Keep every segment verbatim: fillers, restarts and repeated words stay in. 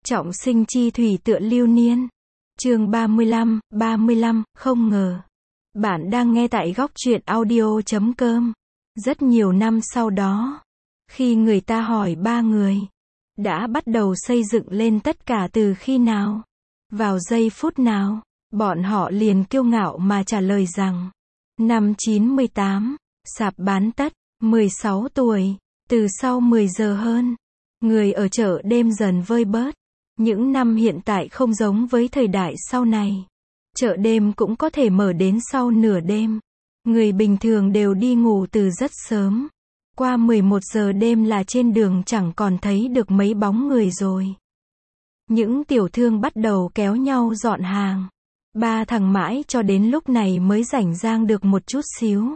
Trọng sinh chi thủy tựa lưu niên. Chương ba mươi lăm, ba mươi lăm, không ngờ. Bạn đang nghe tại góc truyện audio chấm com. Rất nhiều năm sau đó, khi người ta hỏi ba người đã bắt đầu xây dựng lên tất cả từ khi nào, vào giây phút nào, bọn họ liền kiêu ngạo mà trả lời rằng năm chín mươi tám, sạp bán tất, mười sáu tuổi, từ sau mười giờ hơn, người ở chợ đêm dần vơi bớt. Những năm hiện tại không giống với thời đại sau này. Chợ đêm cũng có thể mở đến sau nửa đêm. Người bình thường đều đi ngủ từ rất sớm. Qua mười một giờ đêm là trên đường chẳng còn thấy được mấy bóng người rồi. Những tiểu thương bắt đầu kéo nhau dọn hàng. Ba thằng mãi cho đến lúc này mới rảnh rang được một chút xíu.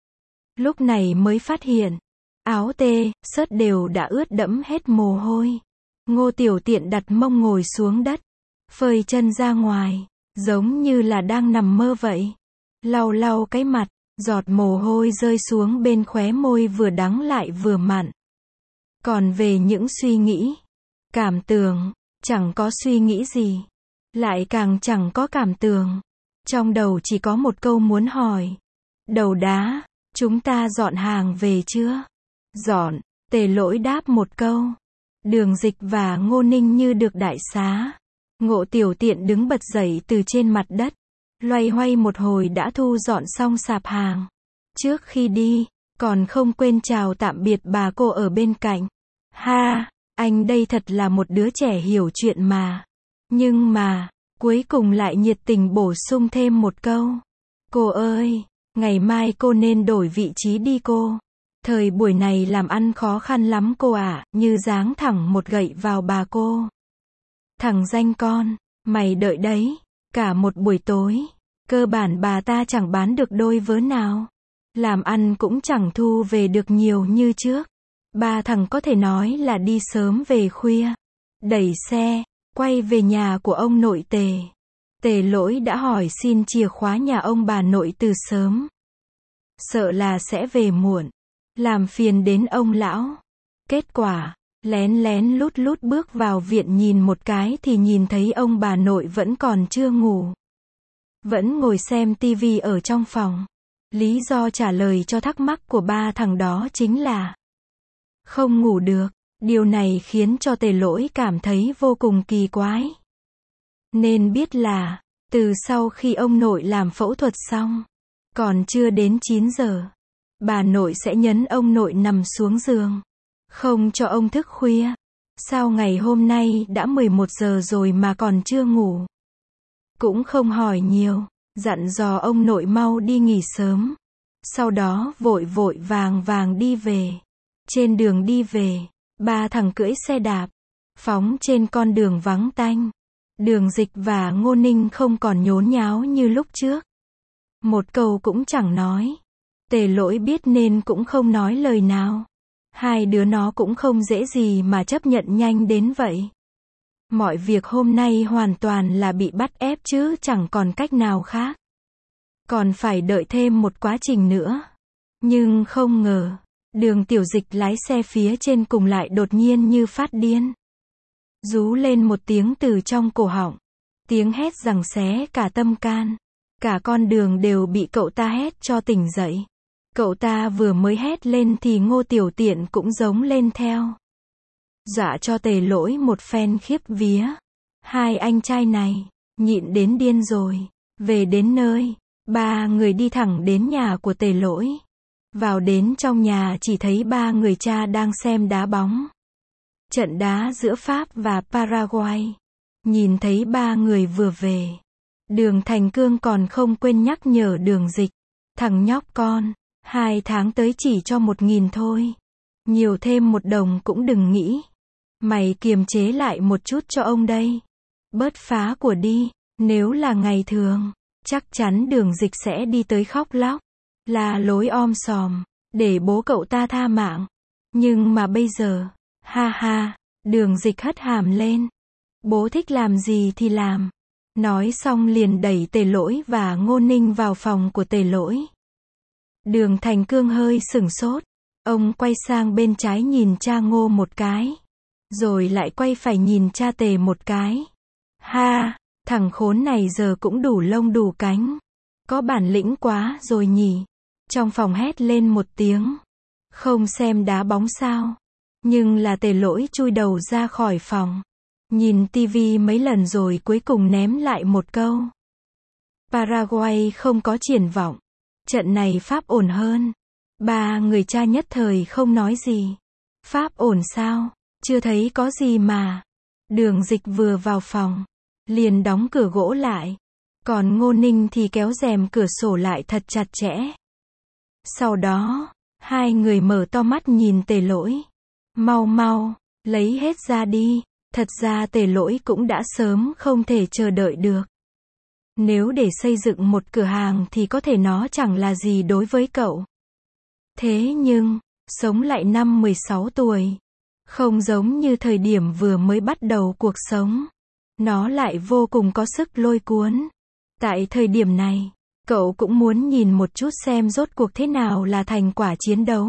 Lúc này mới phát hiện, áo tê, sớt đều đã ướt đẫm hết mồ hôi. Ngô Tiểu Tiện đặt mông ngồi xuống đất, phơi chân ra ngoài, giống như là đang nằm mơ vậy. Lau lau cái mặt, giọt mồ hôi rơi xuống bên khóe môi vừa đắng lại vừa mặn. Còn về những suy nghĩ, cảm tưởng, chẳng có suy nghĩ gì. Lại càng chẳng có cảm tưởng. Trong đầu chỉ có một câu muốn hỏi. Đầu đá, chúng ta dọn hàng về chưa? Dọn, Tề Lỗi đáp một câu. Đường Dịch và Ngô Ninh như được đại xá. Ngộ Tiểu Tiện đứng bật dậy từ trên mặt đất, loay hoay một hồi đã thu dọn xong sạp hàng. Trước khi đi, còn không quên chào tạm biệt bà cô ở bên cạnh. Ha, anh đây thật là một đứa trẻ hiểu chuyện mà. Nhưng mà, cuối cùng lại nhiệt tình bổ sung thêm một câu. Cô ơi, ngày mai cô nên đổi vị trí đi cô. Thời buổi này làm ăn khó khăn lắm cô ạ, như giáng thẳng một gậy vào bà cô. Thằng danh con, mày đợi đấy, cả một buổi tối, cơ bản bà ta chẳng bán được đôi vớ nào. Làm ăn cũng chẳng thu về được nhiều như trước. Ba thằng có thể nói là đi sớm về khuya. Đẩy xe, quay về nhà của ông nội Tề. Tề Lỗi đã hỏi xin chìa khóa nhà ông bà nội từ sớm. Sợ là sẽ về muộn, làm phiền đến ông lão. Kết quả, lén lén lút lút bước vào viện nhìn một cái thì nhìn thấy ông bà nội vẫn còn chưa ngủ. Vẫn ngồi xem tivi ở trong phòng. Lý do trả lời cho thắc mắc của ba thằng đó chính là không ngủ được. Điều này khiến cho Tề Lỗi cảm thấy vô cùng kỳ quái. Nên biết là, từ sau khi ông nội làm phẫu thuật xong, còn chưa đến chín giờ, bà nội sẽ nhấn ông nội nằm xuống giường, không cho ông thức khuya. Sao ngày hôm nay đã mười một giờ rồi mà còn chưa ngủ? Cũng không hỏi nhiều, dặn dò ông nội mau đi nghỉ sớm. Sau đó vội vội vàng vàng đi về. Trên đường đi về, ba thằng cưỡi xe đạp, phóng trên con đường vắng tanh. Đường Dịch và Ngô Ninh không còn nhốn nháo như lúc trước. Một câu cũng chẳng nói. Tề Lỗi biết nên cũng không nói lời nào. Hai đứa nó cũng không dễ gì mà chấp nhận nhanh đến vậy. Mọi việc hôm nay hoàn toàn là bị bắt ép chứ chẳng còn cách nào khác. Còn phải đợi thêm một quá trình nữa. Nhưng không ngờ, Đường Tiểu Dịch lái xe phía trên cùng lại đột nhiên như phát điên. Rú lên một tiếng từ trong cổ họng. Tiếng hét giằng xé cả tâm can. Cả con đường đều bị cậu ta hét cho tỉnh dậy. Cậu ta vừa mới hét lên thì Ngô Tiểu Tiện cũng giống lên theo. Dọa cho Tề Lỗi một phen khiếp vía. Hai anh trai này, nhịn đến điên rồi. Về đến nơi, ba người đi thẳng đến nhà của Tề Lỗi. Vào đến trong nhà chỉ thấy ba người cha đang xem đá bóng. Trận đá giữa Pháp và Paraguay. Nhìn thấy ba người vừa về. Đường Thành Cương còn không quên nhắc nhở Đường Dịch. Thằng nhóc con, hai tháng tới chỉ cho một nghìn thôi. Nhiều thêm một đồng cũng đừng nghĩ. Mày kiềm chế lại một chút cho ông đây. Bớt phá của đi, nếu là ngày thường, chắc chắn Đường Dịch sẽ đi tới khóc lóc. Là lối om sòm, để bố cậu ta tha mạng. Nhưng mà bây giờ, ha ha, Đường Dịch hất hàm lên. Bố thích làm gì thì làm. Nói xong liền đẩy Tề Lỗi và Ngô Ninh vào phòng của Tề Lỗi. Đường Thành Cương hơi sửng sốt. Ông quay sang bên trái nhìn cha Ngô một cái. rồi lại quay phải nhìn cha Tề một cái. Ha, thằng khốn này giờ cũng đủ lông đủ cánh. Có bản lĩnh quá rồi nhỉ. Trong phòng hét lên một tiếng. Không xem đá bóng sao. Nhưng là Tề Lỗi chui đầu ra khỏi phòng. Nhìn tivi mấy lần rồi cuối cùng ném lại một câu. Paraguay không có triển vọng. Trận này Pháp ổn hơn. Ba người cha nhất thời không nói gì. Pháp ổn sao? Chưa thấy có gì mà. Đường Dịch vừa vào phòng. Liền đóng cửa gỗ lại. Còn Ngô Ninh thì kéo rèm cửa sổ lại thật chặt chẽ. Sau đó, hai người mở to mắt nhìn Tề Lỗi. Mau mau, lấy hết ra đi. Thật ra Tề Lỗi cũng đã sớm không thể chờ đợi được. Nếu để xây dựng một cửa hàng thì có thể nó chẳng là gì đối với cậu. Thế nhưng, sống lại năm mười sáu tuổi. Không giống như thời điểm vừa mới bắt đầu cuộc sống. Nó lại vô cùng có sức lôi cuốn. Tại thời điểm này, cậu cũng muốn nhìn một chút xem rốt cuộc thế nào là thành quả chiến đấu.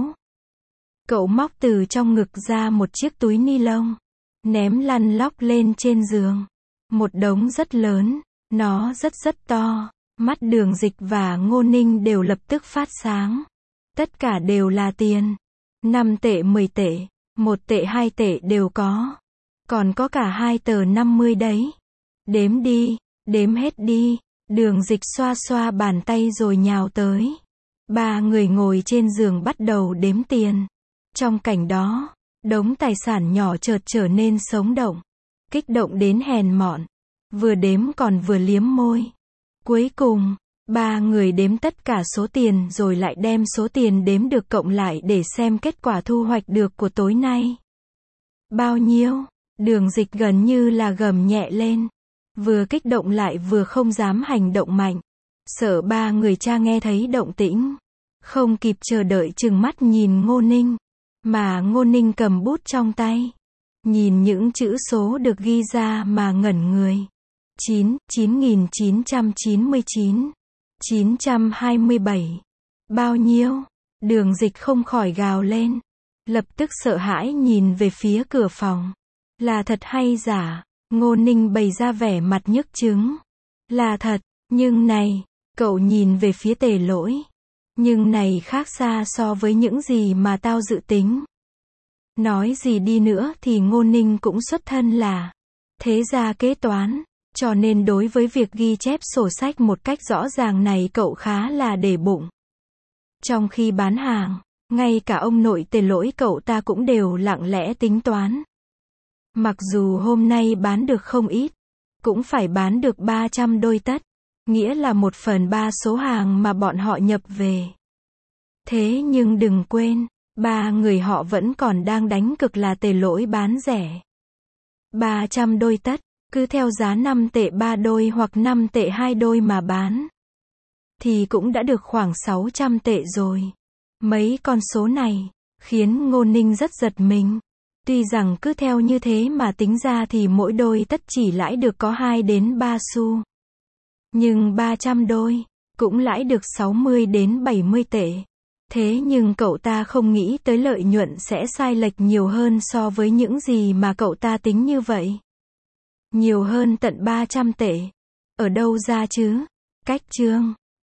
Cậu móc từ trong ngực ra một chiếc túi ni lông. Ném lăn lóc lên trên giường. Một đống rất lớn. Nó rất rất to. Mắt Đường Dịch và Ngô Ninh đều lập tức phát sáng. Tất cả đều là tiền. năm tệ mười tệ. một tệ hai tệ đều có. Còn có cả hai tờ năm mươi đấy. Đếm đi. Đếm hết đi. Đường Dịch xoa xoa bàn tay rồi nhào tới. Ba người ngồi trên giường bắt đầu đếm tiền. Trong cảnh đó, đống tài sản nhỏ chợt trở nên sống động. Kích động đến hèn mọn. Vừa đếm còn vừa liếm môi. Cuối cùng, ba người đếm tất cả số tiền rồi lại đem số tiền đếm được cộng lại để xem kết quả thu hoạch được của tối nay. Bao nhiêu? Đường Dịch gần như là gầm nhẹ lên. Vừa kích động lại vừa không dám hành động mạnh. Sợ ba người cha nghe thấy động tĩnh. Không kịp chờ đợi trừng mắt nhìn Ngô Ninh. Mà Ngô Ninh cầm bút trong tay. Nhìn những chữ số được ghi ra mà ngẩn người. chín, chín nghìn chín trăm chín mươi chín, chín trăm hai mươi bảy. Bao nhiêu? Đường Dịch không khỏi gào lên. Lập tức sợ hãi nhìn về phía cửa phòng. Là thật hay giả? Ngô Ninh bày ra vẻ mặt nhức chứng. Là thật, nhưng này, cậu nhìn về phía Tề Lỗi. Nhưng này khác xa so với những gì mà tao dự tính. Nói gì đi nữa thì Ngô Ninh cũng xuất thân là thế gia kế toán. Cho nên đối với việc ghi chép sổ sách một cách rõ ràng này cậu khá là để bụng. Trong khi bán hàng, ngay cả ông nội Tề Lỗi cậu ta cũng đều lặng lẽ tính toán. Mặc dù hôm nay bán được không ít, cũng phải bán được ba trăm đôi tất, nghĩa là một phần ba số hàng mà bọn họ nhập về. Thế nhưng đừng quên, ba người họ vẫn còn đang đánh cực là Tề Lỗi bán rẻ. ba trăm đôi tất, cứ theo giá năm tệ ba đôi hoặc năm tệ hai đôi mà bán, thì cũng đã được khoảng sáu trăm tệ rồi. Mấy con số này, khiến Ngô Ninh rất giật mình. Tuy rằng cứ theo như thế mà tính ra thì mỗi đôi tất chỉ lãi được có hai đến ba xu. Nhưng ba trăm đôi, cũng lãi được sáu mươi đến bảy mươi tệ. Thế nhưng cậu ta không nghĩ tới lợi nhuận sẽ sai lệch nhiều hơn so với những gì mà cậu ta tính như vậy. Nhiều hơn tận ba trăm tệ. Ở đâu ra chứ? Cách chương